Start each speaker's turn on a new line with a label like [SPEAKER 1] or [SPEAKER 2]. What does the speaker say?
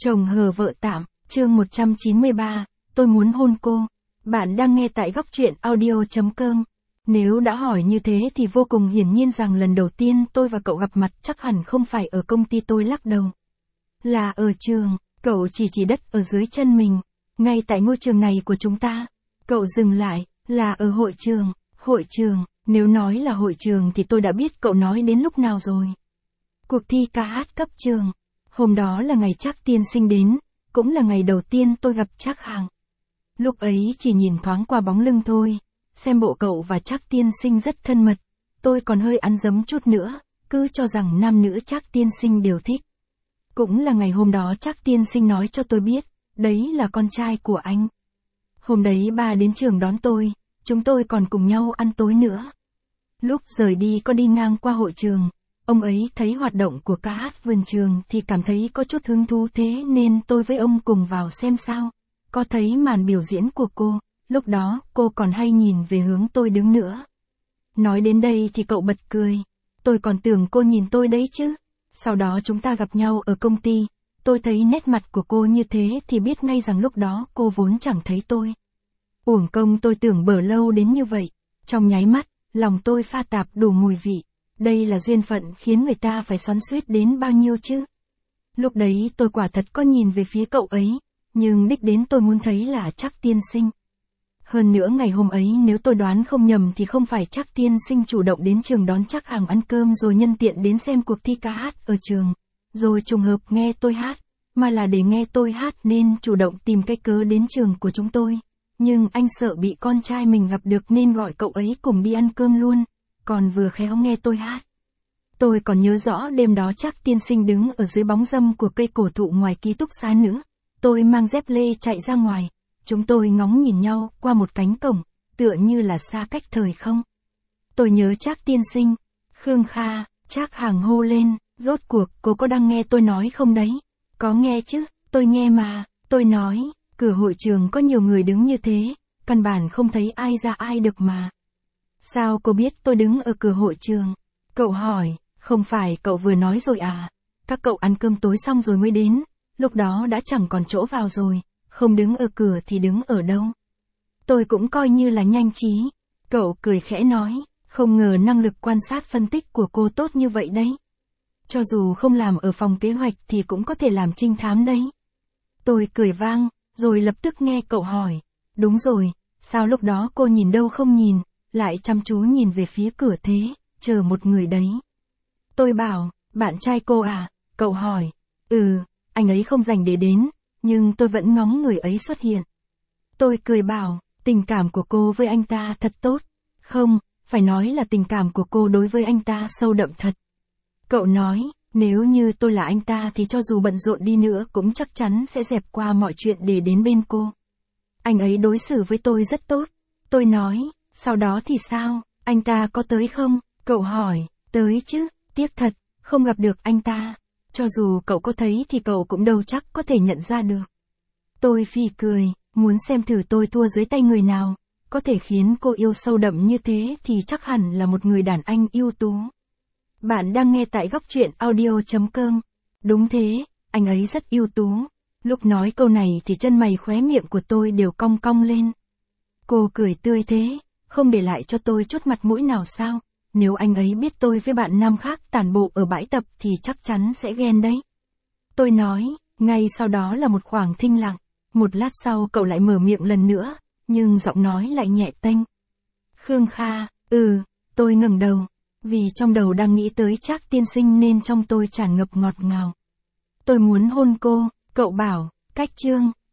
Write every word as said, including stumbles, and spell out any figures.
[SPEAKER 1] Chồng hờ vợ tạm, chương một trăm chín mươi ba, tôi muốn hôn cô. Bạn đang nghe tại góc truyện audio chấm com. Nếu đã hỏi như thế thì vô cùng hiển nhiên rằng lần đầu tiên tôi và cậu gặp mặt chắc hẳn không phải ở công ty, tôi lắc đầu. Là ở trường, cậu chỉ chỉ đất ở dưới chân mình, ngay tại ngôi trường này của chúng ta. Cậu dừng lại, là ở hội trường, hội trường, nếu nói là hội trường thì tôi đã biết cậu nói đến lúc nào rồi. Cuộc thi ca hát cấp trường. Hôm đó là ngày Trác tiên sinh đến, cũng là ngày đầu tiên tôi gặp Trác Hằng. Lúc ấy chỉ nhìn thoáng qua bóng lưng thôi, xem bộ cậu và Trác tiên sinh rất thân mật, tôi còn hơi ăn dấm chút nữa, cứ cho rằng nam nữ Trác tiên sinh đều thích. Cũng là ngày hôm đó Trác tiên sinh nói cho tôi biết, đấy là con trai của anh. Hôm đấy ba đến trường đón tôi, chúng tôi còn cùng nhau ăn tối nữa. Lúc rời đi có đi ngang qua hội trường. Ông ấy thấy hoạt động của ca hát vườn trường thì cảm thấy có chút hứng thú, thế nên tôi với ông cùng vào xem sao. Có thấy màn biểu diễn của cô, lúc đó cô còn hay nhìn về hướng tôi đứng nữa. Nói đến đây thì cậu bật cười. Tôi còn tưởng cô nhìn tôi đấy chứ. Sau đó chúng ta gặp nhau ở công ty. Tôi thấy nét mặt của cô như thế thì biết ngay rằng lúc đó cô vốn chẳng thấy tôi. Uổng công tôi tưởng bở lâu đến như vậy. Trong nháy mắt, lòng tôi pha tạp đủ mùi vị. Đây là duyên phận khiến người ta phải xoắn xuýt đến bao nhiêu chứ. Lúc đấy tôi quả thật có nhìn về phía cậu ấy, nhưng đích đến tôi muốn thấy là Trác tiên sinh. Hơn nữa ngày hôm ấy nếu tôi đoán không nhầm thì không phải Trác tiên sinh chủ động đến trường đón Trác Hằng ăn cơm rồi nhân tiện đến xem cuộc thi ca hát ở trường, rồi trùng hợp nghe tôi hát, mà là để nghe tôi hát nên chủ động tìm cái cớ đến trường của chúng tôi. Nhưng anh sợ bị con trai mình gặp được nên gọi cậu ấy cùng đi ăn cơm luôn. Còn vừa khéo nghe tôi hát. Tôi còn nhớ rõ đêm đó Trác tiên sinh đứng ở dưới bóng râm của cây cổ thụ ngoài ký túc xá nữa. Tôi mang dép lê chạy ra ngoài. Chúng tôi ngóng nhìn nhau qua một cánh cổng, tựa như là xa cách thời không. Tôi nhớ Trác tiên sinh. Khương Kha, Trác Hằng hô lên, rốt cuộc cô có đang nghe tôi nói không đấy? Có nghe chứ, tôi nghe mà. Tôi nói, cửa hội trường có nhiều người đứng như thế, căn bản không thấy ai ra ai được mà. Sao cô biết tôi đứng ở cửa hội trường? Cậu hỏi, không phải cậu vừa nói rồi à? Các cậu ăn cơm tối xong rồi mới đến, lúc đó đã chẳng còn chỗ vào rồi, không đứng ở cửa thì đứng ở đâu? Tôi cũng coi như là nhanh trí. Cậu cười khẽ nói, không ngờ năng lực quan sát phân tích của cô tốt như vậy đấy. Cho dù không làm ở phòng kế hoạch thì cũng có thể làm trinh thám đấy. Tôi cười vang, rồi lập tức nghe cậu hỏi, đúng rồi, sao lúc đó cô nhìn đâu không nhìn? Lại chăm chú nhìn về phía cửa thế, chờ một người đấy. Tôi bảo, bạn trai cô à? Cậu hỏi, ừ, anh ấy không dành để đến, nhưng tôi vẫn ngóng người ấy xuất hiện. Tôi cười bảo, tình cảm của cô với anh ta thật tốt. Không, phải nói là tình cảm của cô đối với anh ta sâu đậm thật. Cậu nói, nếu như tôi là anh ta thì cho dù bận rộn đi nữa cũng chắc chắn sẽ dẹp qua mọi chuyện để đến bên cô. Anh ấy đối xử với tôi rất tốt. Tôi nói, sau đó thì sao, anh ta có tới không? Cậu hỏi, tới chứ, tiếc thật, không gặp được anh ta. Cho dù cậu có thấy thì cậu cũng đâu chắc có thể nhận ra được. Tôi phì cười, muốn xem thử tôi thua dưới tay người nào, có thể khiến cô yêu sâu đậm như thế thì chắc hẳn là một người đàn anh ưu tú. Bạn đang nghe tại góc truyện audio chấm com. Đúng thế, anh ấy rất ưu tú. Lúc nói câu này thì chân mày khóe miệng của tôi đều cong cong lên. Cô cười tươi thế. Không để lại cho tôi chút mặt mũi nào sao? Nếu anh ấy biết tôi với bạn nam khác tản bộ ở bãi tập thì chắc chắn sẽ ghen đấy. Tôi nói, ngay sau đó là một khoảng thinh lặng. Một lát sau cậu lại mở miệng lần nữa, nhưng giọng nói lại nhẹ tênh. Khương Kha, ừ, tôi ngẩng đầu. Vì trong đầu đang nghĩ tới Trác tiên sinh nên trong tôi tràn ngập ngọt ngào. Tôi muốn hôn cô, cậu bảo, cách chương.